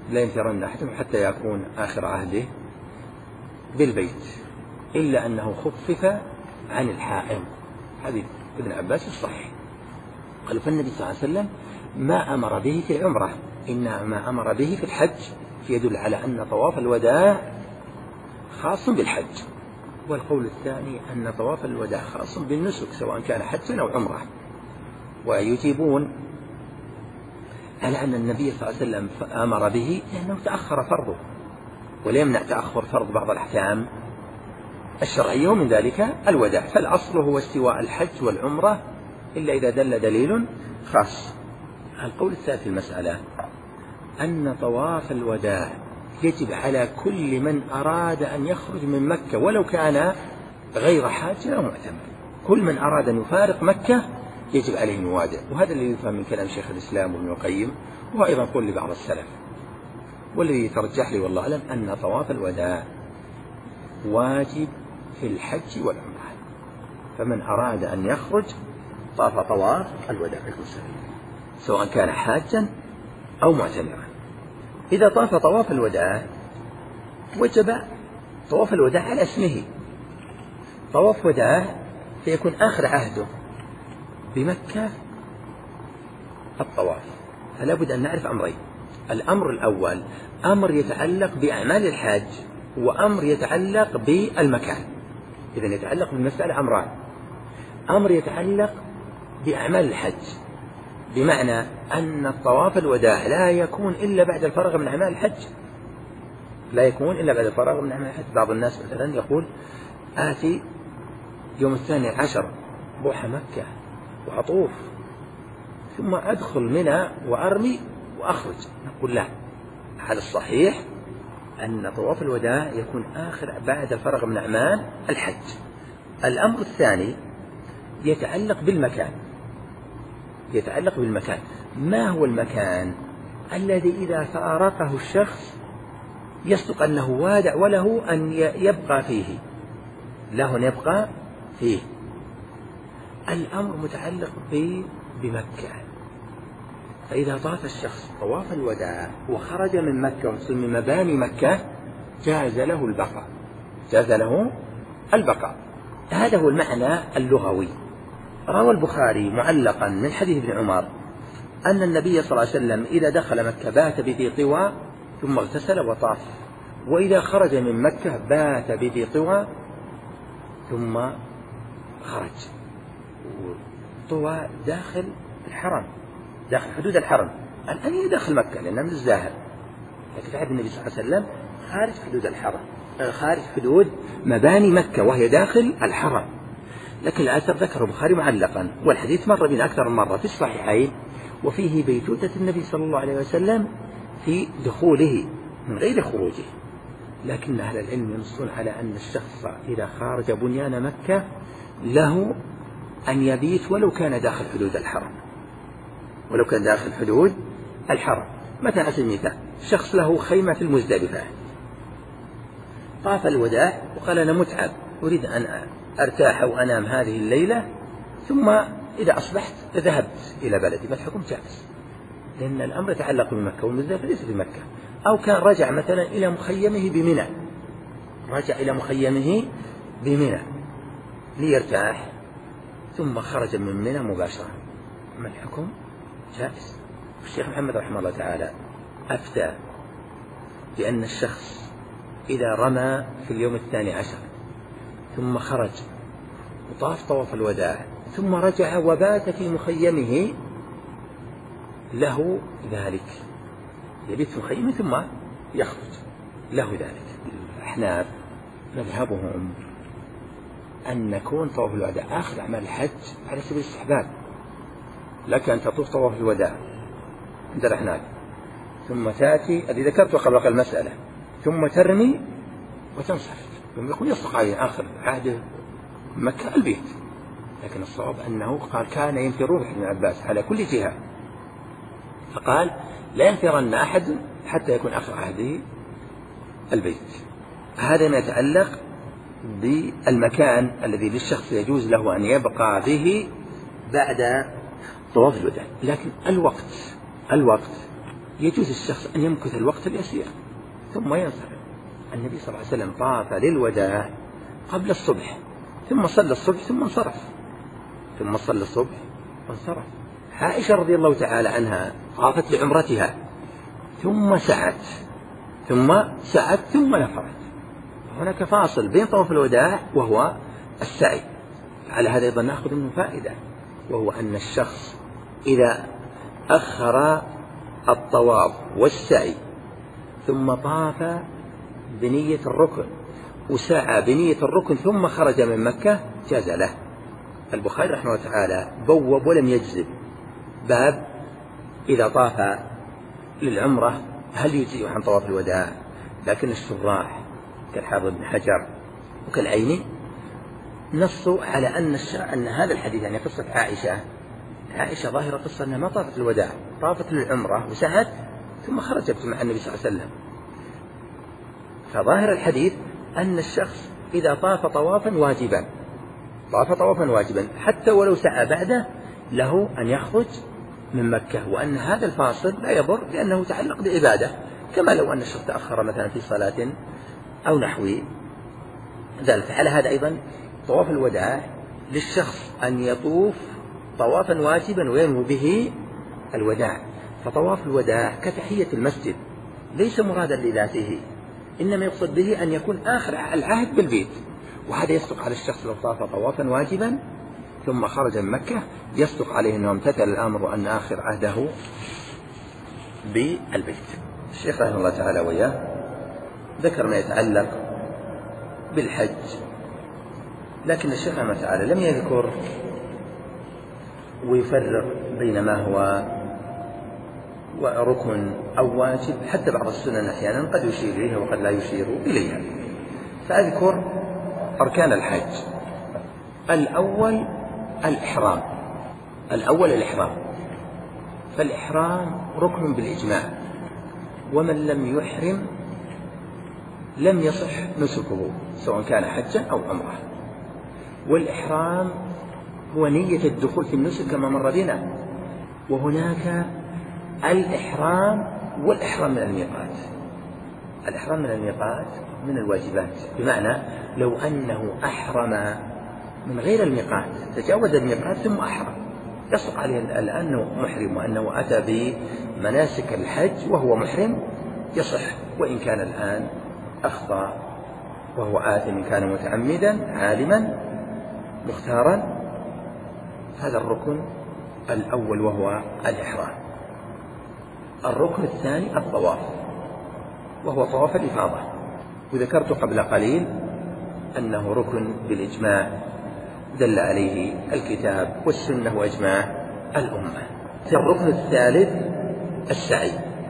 لا ينفرن أحدهم حتى يكون آخر عهده بالبيت، إلا أنه خفف عن الحائض. حديث ابن عباس الصحيح. قالوا فالنبي صلى الله عليه وسلم ما أمر به في العمرة، إنما أمر به في الحج، يدل على أن طواف الوداع خاص بالحج. والقول الثاني أن طواف الوداع خاص بالنسك سواء كان حجا أو عمرة. ويجيبون على أن النبي صلى الله عليه وسلم أمر به لأنه تأخر فرضه، ولا يمنع تأخر فرض بعض الأحكام الشرعية، ومن ذلك الوداع. فالأصل هو استواء الحج والعمرة إلا إذا دل دليل خاص. القول الثالث في المسألة أن طواف الوداع يجب على كل من أراد أن يخرج من مكة ولو كان غير حاج أو معتمر. كل من أراد أن يفارق مكة يجب عليه أن يوادع، وهذا الذي يفهم من كلام شيخ الإسلام وابن القيم، وأيضا قول لبعض السلف. والذي يترجح لي والله أعلم أن طواف الوداع واجب في الحج والعمرة، فمن أراد أن يخرج طاف طواف الوداع سواء كان حاجا أو معتمرا. إذا طاف طواف الوداع وجب طواف الوداع على اسمه، طواف وداع فيكون آخر عهده بمكة الطواف. فلا بد أن نعرف أمرين: الأمر الأول أمر يتعلق بأعمال الحاج، وأمر يتعلق بالمكان. إذن يتعلق بالمسألة أمران: أمر يتعلق بأعمال الحج، بمعنى أن طواف الوداع لا يكون إلا بعد الفراغ من أعمال الحج، لا يكون إلا بعد الفراغ من أعمال الحج. بعض الناس مثلا يقول آتي يوم الثاني عشر بروح مكة وأطوف ثم أدخل منى وأرمي وأخرج. نقول لا، هذا الصحيح أن طواف الوداع يكون آخر بعد الفراغ من أعمال الحج. الأمر الثاني يتعلق بالمكان، يتعلق بالمكان. ما هو المكان الذي إذا فارقه الشخص يصدق أنه وادع وله أن يبقى فيه، له أن يبقى فيه؟ الأمر متعلق بمكة. فإذا طاف الشخص طواف الوداع وخرج من مكة ومن مباني مكة جاز له البقاء، جاز له البقاء. هذا هو المعنى اللغوي. روى البخاري معلقا من حديث ابن عمر أن النبي صلى الله عليه وسلم إذا دخل مكة بات بذي طوى ثم اغتسل وطاف، وإذا خرج من مكة بات بذي طوى ثم خرج. طوى داخل الحرم، داخل حدود الحرم. الآن هي داخل مكة لأنها من الزاهر، لكن في عهد النبي صلى الله عليه وسلم خارج حدود الحرم، خارج حدود مباني مكة وهي داخل الحرم. لكن الأثر ذكر البخاري معلقا، والحديث مر بنا أكثر من مرة في الصحيحين، وفيه بيتوتة النبي صلى الله عليه وسلم في دخوله من غير خروجه. لكن أهل العلم ينصون على أن الشخص إذا خارج بنيان مكة له أن يبيت ولو كان داخل حدود الحرم، ولو كان داخل حدود الحرم. مثلا على سبيل المثال شخص له خيمة في المزدلفة، طاف الوداع وقال أنا متعب أريد أن أرتاح وأنام هذه الليلة، ثم إذا أصبحت ذهبت إلى بلدي، فالحكم جائز، لأن الأمر يتعلق بمكة والمزدلفة ليس بمكة. أو كان رجع مثلا إلى مخيمه بمنى، رجع إلى مخيمه بمنى ليرتاح ثم خرج من منى مباشرة، ما الحكم؟ جائز. الشيخ محمد رحمه الله تعالى أفتى بأن الشخص إذا رمى في اليوم الثاني عشر ثم خرج وطاف طواف الوداع ثم رجع وبات في مخيمه له ذلك، يبيت في مخيمه ثم يخرج، له ذلك. الأحناف مذهبهم أن يكون طواف الوداع آخر أعمال الحج على سبيل الاستحباب، لك أن تطوف طواف الوداع عند الأحناف ثم تأتي الذي ذكرته قبل المسألة ثم ترمي وتنصرف، يقول يصدق عليه آخر عهد مكة البيت. لكن الصواب أنه قال كان ينفرون ابن عباس على كل جهة، فقال لا ينفرن أحد حتى يكون آخر عهده البيت. هذا ما يتعلق بالمكان الذي للشخص يجوز له أن يبقى به بعد طواف الوداع. لكن الوقت الوقت يجوز الشخص أن يمكث الوقت اليسير ثم ينصرف. النبي صلى الله عليه وسلم طاف للوداع قبل الصبح ثم صلى الصبح ثم انصرف ثم صلى الصبح وانصرف. عائشة رضي الله تعالى عنها طافت لعمرتها ثم سعت ثم سعت ثم نفرت. هناك فاصل بين طواف الوداع وهو السعي. على هذا أيضا نأخذ منه فائدة، وهو أن الشخص إذا أخر الطواف والسعي ثم طاف بنية الركن وسعى بنية الركن ثم خرج من مكة جاز له. البخاري رحمه الله تعالى بوب ولم يجزم باب إذا طاف للعمرة هل يجزئ عن طواف الوداع، لكن الشراح كالحافظ بن حجر وكالعيني نصوا على أن, أن هذا الحديث يعني قصة عائشة عائشة ظاهرة قصة أنها ما طافت الوداع، طافت للعمرة وسعت ثم خرجت مع النبي صلى الله عليه وسلم. فظاهر الحديث أن الشخص إذا طاف طوافا واجبا طاف طوافا واجبا حتى ولو سعى بعده له أن يخرج من مكة، وأن هذا الفاصل لا يضر لأنه يتعلق بعبادة، كما لو أن الشخص تأخر مثلا في صلاة أو نحو ذلك. على هذا أيضا طواف الوداع للشخص أن يطوف طوافا واجبا وينوي به الوداع. فطواف الوداع كتحية المسجد ليس مرادا لذاته، إنما يقصد به أن يكون آخر العهد بالبيت، وهذا يصدق على الشخص لو طاف طوافا واجبا ثم خرج من مكة، يصدق عليه أنه امتثل الأمر وأن آخر عهده بالبيت. الشيخ رحمه الله تعالى وياه ذكر ما يتعلق بالحج، لكن الشيخ رحمه الله تعالى لم يذكر ويفرق بين ما هو ركن أو واجب، حتى بعض السنن أحيانا قد يشير إليها وقد لا يشير إليها. فأذكر أركان الحج. الأول الإحرام الأول الإحرام فالإحرام ركن بالإجماع، ومن لم يحرم لم يصح نسكه سواء كان حجا أو عمره. والإحرام هو نية الدخول في النسك كما مر بنا. وهناك الإحرام والإحرام من الميقات. الإحرام من الميقات من الواجبات، بمعنى لو أنه أحرم من غير الميقات تجاوز الميقات ثم أحرم يصدق عليه الآن أنه محرم وأنه أتى بمناسك الحج وهو محرم يصح، وإن كان الآن أخطأ وهو آثم كان متعمدا عالما مختارا. هذا الركن الأول وهو الإحرام. الركن الثاني الطواف وهو طواف الإفاضة، وذكرت قبل قليل أنه ركن بالإجماع دل عليه الكتاب والسنة وإجماع الأمة. الركن الثالث السعي،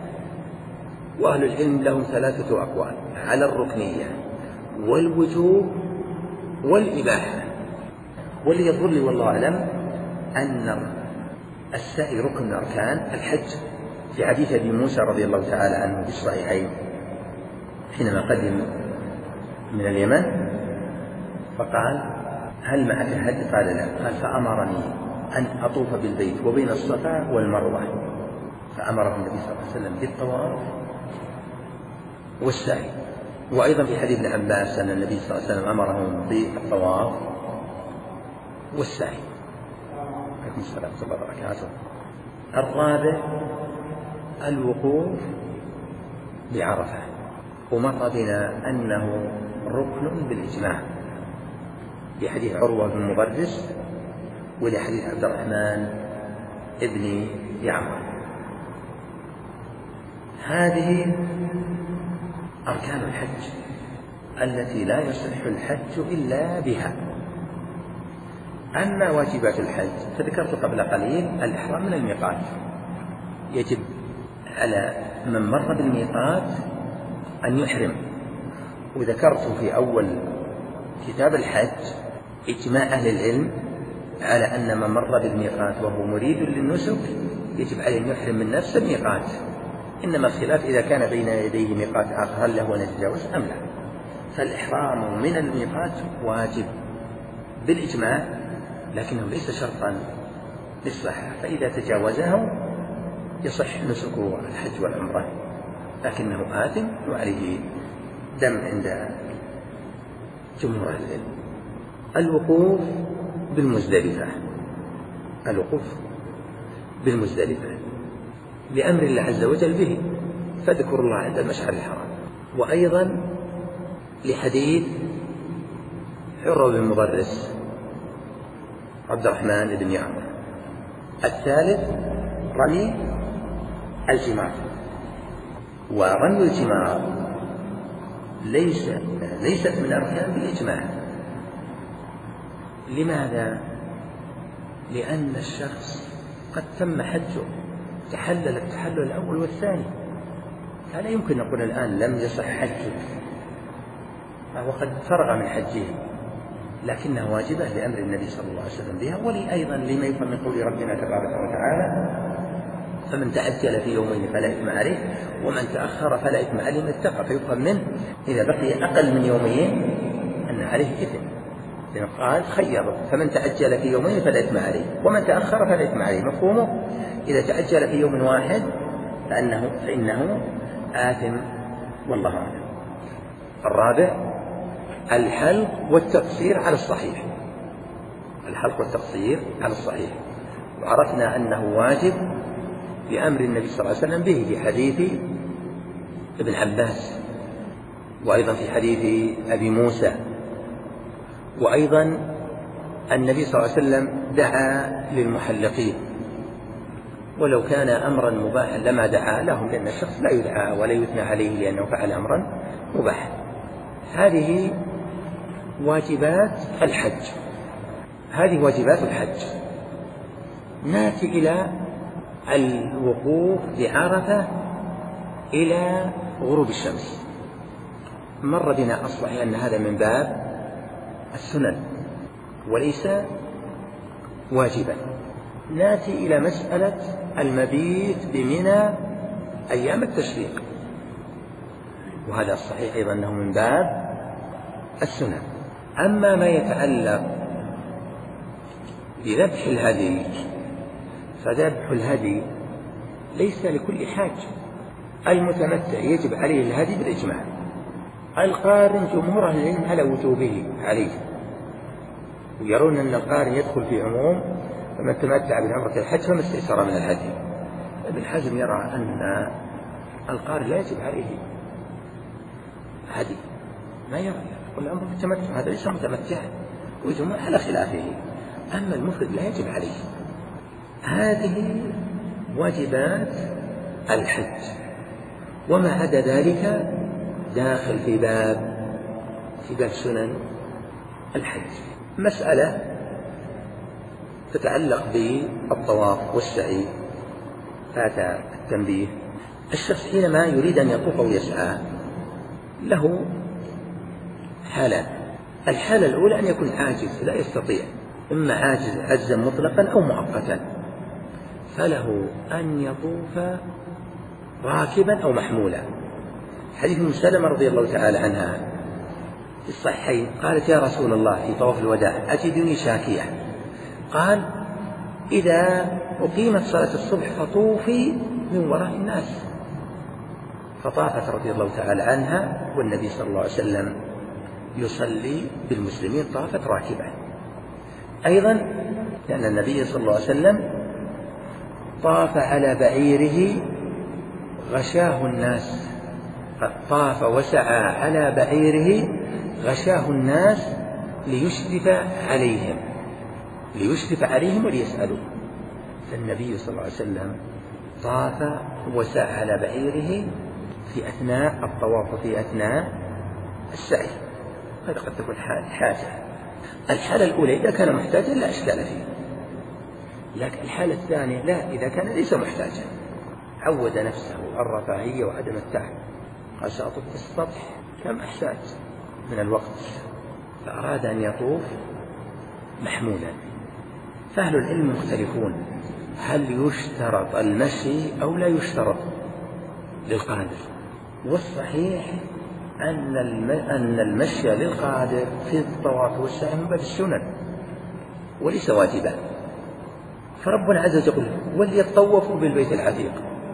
وأهل العلم لهم ثلاثة أقوال على الركنية والوجوب والإباحة. واللي يظهر لي والله أعلم أن السعي ركن من أركان الحج، في حديث أبي موسى رضي الله تعالى عنه في الصحيحين حينما قدم من اليمن فقال هل معك هدي؟ قال لا. قال فأمرني أن أطوف بالبيت وبين الصفا والمروة، فأمره النبي صلى الله عليه وسلم بالطواف والسعي. وأيضا في حديث ابن عباس أن النبي صلى الله عليه وسلم أمرهم بالطواف والسعي. عليكم السلام ورحمة الله وبركاته. الرابع الوقوف بعرفة، ومر بنا أنه ركن بالإجماع لحديث عروة بن مبرس ولحديث عبد الرحمن ابن يعمر. هذه أركان الحج التي لا يصح الحج إلا بها. أما واجبات الحج فذكرت قبل قليل الإحرام من الميقات، يجب على من مر بالميقات أن يحرم. وذكرت في أول كتاب الحج إجماع أهل العلم على أن من مر بالميقات وهو مريد للنسك يجب عليه أن يحرم من نفس الميقات، إنما الخلاف إذا كان بين يديه ميقات آخر هل له أن يتجاوز أم لا. فالإحرام من الميقات واجب بالإجماع، لكنه ليس شرطا للصحة، فإذا تجاوزه يصح نسكه الحج والعمرة، لكنه آثم وعليه دم عند جمهور أهل العلم. الوقوف بالمزدلفة، الوقوف بالمزدلفة لأمر الله عز وجل به، فاذكروا الله عند المشعر الحرام. وأيضا لحديث حر بن مضرس عبد الرحمن بن يعمر. الثالث رمي الجمار، ورمي الجمار ليس ليست من أركان بالإجماع. لماذا؟ لأن الشخص قد تم حجه، تحلل التحلل الأول والثاني، فلا يمكن نقول الآن لم يصح حجه، فهو قد فرغ من حجه، لكنها واجبة لأمر النبي صلى الله عليه وسلم بها. ولي أيضا لما يفهم من قول ربنا تبارك وتعالى: فمن تعجل في يومين فلا إثم عليه ومن تأخر فلا إثم عليه من اتقى. فيفهم منه إذا بقي أقل من يومين أن عليه إثم، لأنه قال خير: فمن تعجل في يومين فلا إثم عليه ومن تأخر فلا إثم عليه. مفهومه إذا تعجل في يوم واحد فإنه, فإنه آثم، والله أعلم. الرابع الحلق والتقصير على الصحيح، الحلق والتقصير على الصحيح. وعرفنا أنه واجب بأمر النبي صلى الله عليه وسلم به في حديث ابن عباس، وأيضا في حديث أبي موسى، وأيضا النبي صلى الله عليه وسلم دعا للمحلقين، ولو كان أمرا مباحا لما دعا لهم، لأن الشخص لا يدعى ولا يثنى عليه لأنه فعل أمرا مباحا. هذه واجبات الحج، هذه واجبات الحج. نأتي إلى الوقوف بعرفة إلى غروب الشمس. مر بنا أصلا أن هذا من باب السنن وليس واجبا. نأتي إلى مسألة المبيت بمنى أيام التشريق، وهذا الصحيح أيضا أنه من باب السنن. أما ما يتعلق بذبح الهدي فذبح الهدي ليس لكل حاج. المتمتع يجب عليه الهدي بالإجماع. القارن جمهور أهل العلم على وجوبه عليه، ويرون أن القارن يدخل في عموم فمن تمتع بعمرة الحج فما استيسر من الهدي. ابن حزم يرى أن القارن لا يجب عليه هدي، ما يرى يقول الأمر بالتمتع، هذا ليس متمتعا، وجمهور على خلافه. أما المفرد لا يجب عليه. هذه واجبات الحج، وما عدا ذلك داخل في باب في باب سنن الحج. مسألة تتعلق بالطواف والسعي فات التنبيه. الشخص حينما يريد أن يطوف أو يسعى له حالان. الحالة الأولى أن يكون عاجز لا يستطيع، إما عاجز عجزا مطلقا أو مؤقتا، فله أن يطوف راكبا أو محمولا. حديث أم سلمة رضي الله تعالى عنها في الصحيحين قالت: يا رسول الله في طواف الوداع أجدني شاكية. قال: إذا أقيمت صلاة الصبح فطوفي من وراء الناس. فطافت رضي الله تعالى عنها والنبي صلى الله عليه وسلم يصلي بالمسلمين، طافت راكبة. أيضا لأن النبي صلى الله عليه وسلم طاف على بعيره غشاه الناس، طاف وسعى على بعيره غشاه الناس ليشرف عليهم ليشرف عليهم وليسألوا. فالنبي صلى الله عليه وسلم طاف وسعى على بعيره في أثناء الطواف وفي أثناء السعي. هذا قد تكون حاجة. الحالة الأولى إذا كان محتاجا لا إشكال فيه، لكن الحالة الثانية لا، إذا كان ليس محتاجا عود نفسه الرفاهية وعدم التعب، قال سأطوف في السطح كم أحتاج من الوقت، فأراد أن يطوف محمولا. فأهل العلم مختلفون هل يشترط المشي أو لا يشترط للقادر. والصحيح أن المشي للقادر في الطواف والسعي من باب السنن وليس واجبا. فربنا عز وجل: وليطوفوا بالبيت العتيق.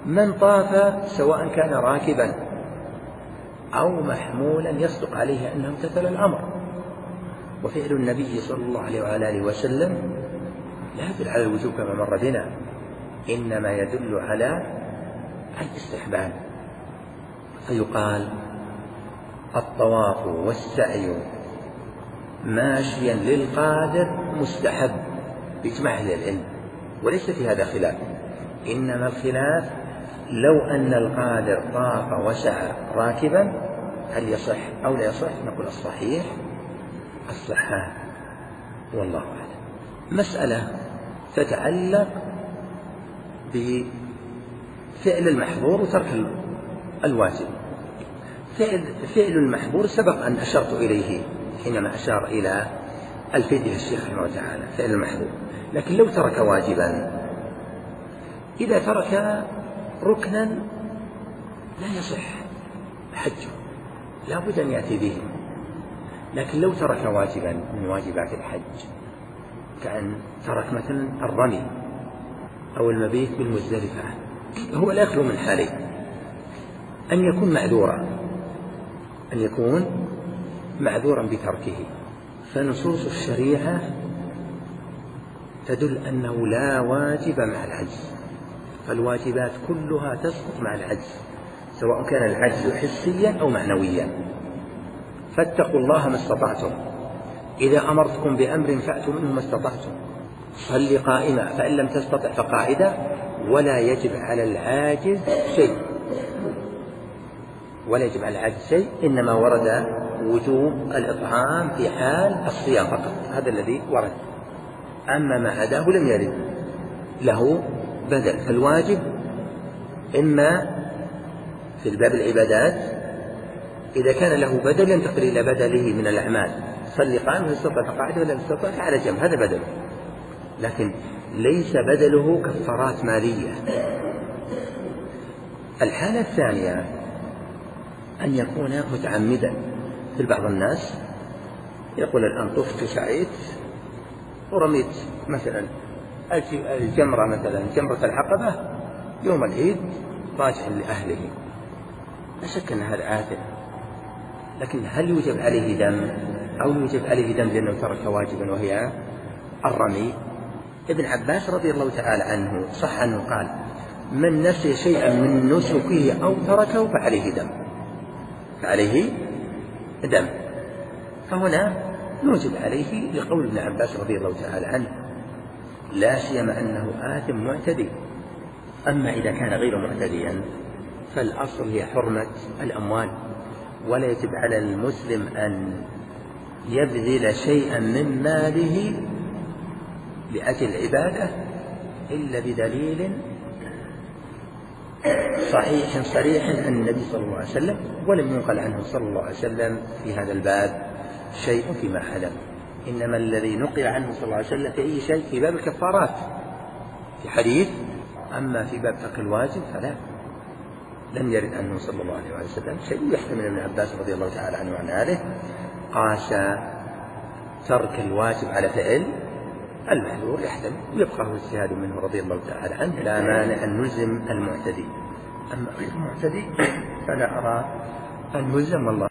من طاف سواء كان راكبا أو محمولا يصدق عليه أنه امتثل الأمر. وفعل النبي صلى الله عليه وآله وسلم لا يدل على الوجوب كما مر بنا، إنما يدل على الاستحباب. فيقال الطواف والسعي ماشيا للقادر مستحب بإجماع أهل العلم، وليس في هذا خلاف، إنما الخلاف لو أن القادر طاف وسعى راكبا هل يصح أو لا يصح؟ نقول الصحيح الصحة والله أعلم. مسألة تتعلق بفعل المحظور وترك الواجب. فعل, فعل المحظور سبق أن أشرت إليه حينما أشار إلى الفدية الشيخ رحمه الله تعالى، فعل المحظور. لكن لو ترك واجبا، إذا ترك ركنا لا يصح حجه، لا بد أن يأتي به. لكن لو ترك واجبا من واجبات الحج، كأن ترك مثلا الرمي أو المبيت بالمزدلفة، هو لا يخلو من حالين: أن يكون معذورا أن يكون معذورا بتركه، فنصوص الشريعة تدل أنه لا واجب مع العجز، فالواجبات كلها تسقط مع العجز، سواء كان العجز حسيا أو معنويا. فاتقوا الله ما استطعتم، إذا أمرتكم بأمر فأتوا منه ما استطعتم. صل قائما فإن لم تستطع فقاعدا، ولا يجب على العاجز شيء، ولا يجب على العاجز شيء، إنما ورد وجوب الإطعام في حال الصيام فقط، هذا الذي ورد. أما ما عداه لم يرد له بدل. فالواجب إما في الباب العبادات إذا كان له بدل ينتقل إلى بدله من الأعمال، صل قائما فإن استطعت فقاعدا وإن لم تستطع فعلى جنب، هذا بدله، لكن ليس بدله كفارات مالية. الحالة الثانية أن يكون متعمدا. في بعض الناس يقول الآن طفت وسعيت ورميت مثلا الجمرة، مثلا جمرة العقبة يوم العيد راجع لأهله، لا شك أن هذا آثم، لكن هل يوجب عليه دم أو يوجب عليه دم لأنه ترك واجبا وهي الرمي؟ ابن عباس رضي الله تعالى عنه صح أنه قال: من نسي شيئا من نسكه أو تركه فعليه دم، فعليه دم. فهنا نوجب عليه لقول ابن عباس رضي الله تعالى عنه، لا سيما أنه آثم معتدي. أما إذا كان غير معتديا فالأصل هي حرمة الأموال، ولا يجب على المسلم أن يبذل شيئا من ماله لأجل العبادة إلا بدليل صحيح صريح عن النبي صلى الله عليه وسلم، ولم ينقل عنه صلى الله عليه وسلم في هذا الباب شيء فيما حدث. إنما الذي نقل عنه صلى الله عليه وسلم في أي شيء في باب الكفارات في حديث، أما في باب ترك الواجب فلا، لم يرد عنه صلى الله عليه وسلم شيء. يحتمل ابن عباس رضي الله تعالى عنه وعن آله قاس ترك الواجب على فعل المحذور، يحتمل، ويبقى هو اجتهاد منه رضي الله تعالى عنه، لا مانع أن نلزم المعتدي. أما غير المعتدي فلا أرى أن نلزم والله.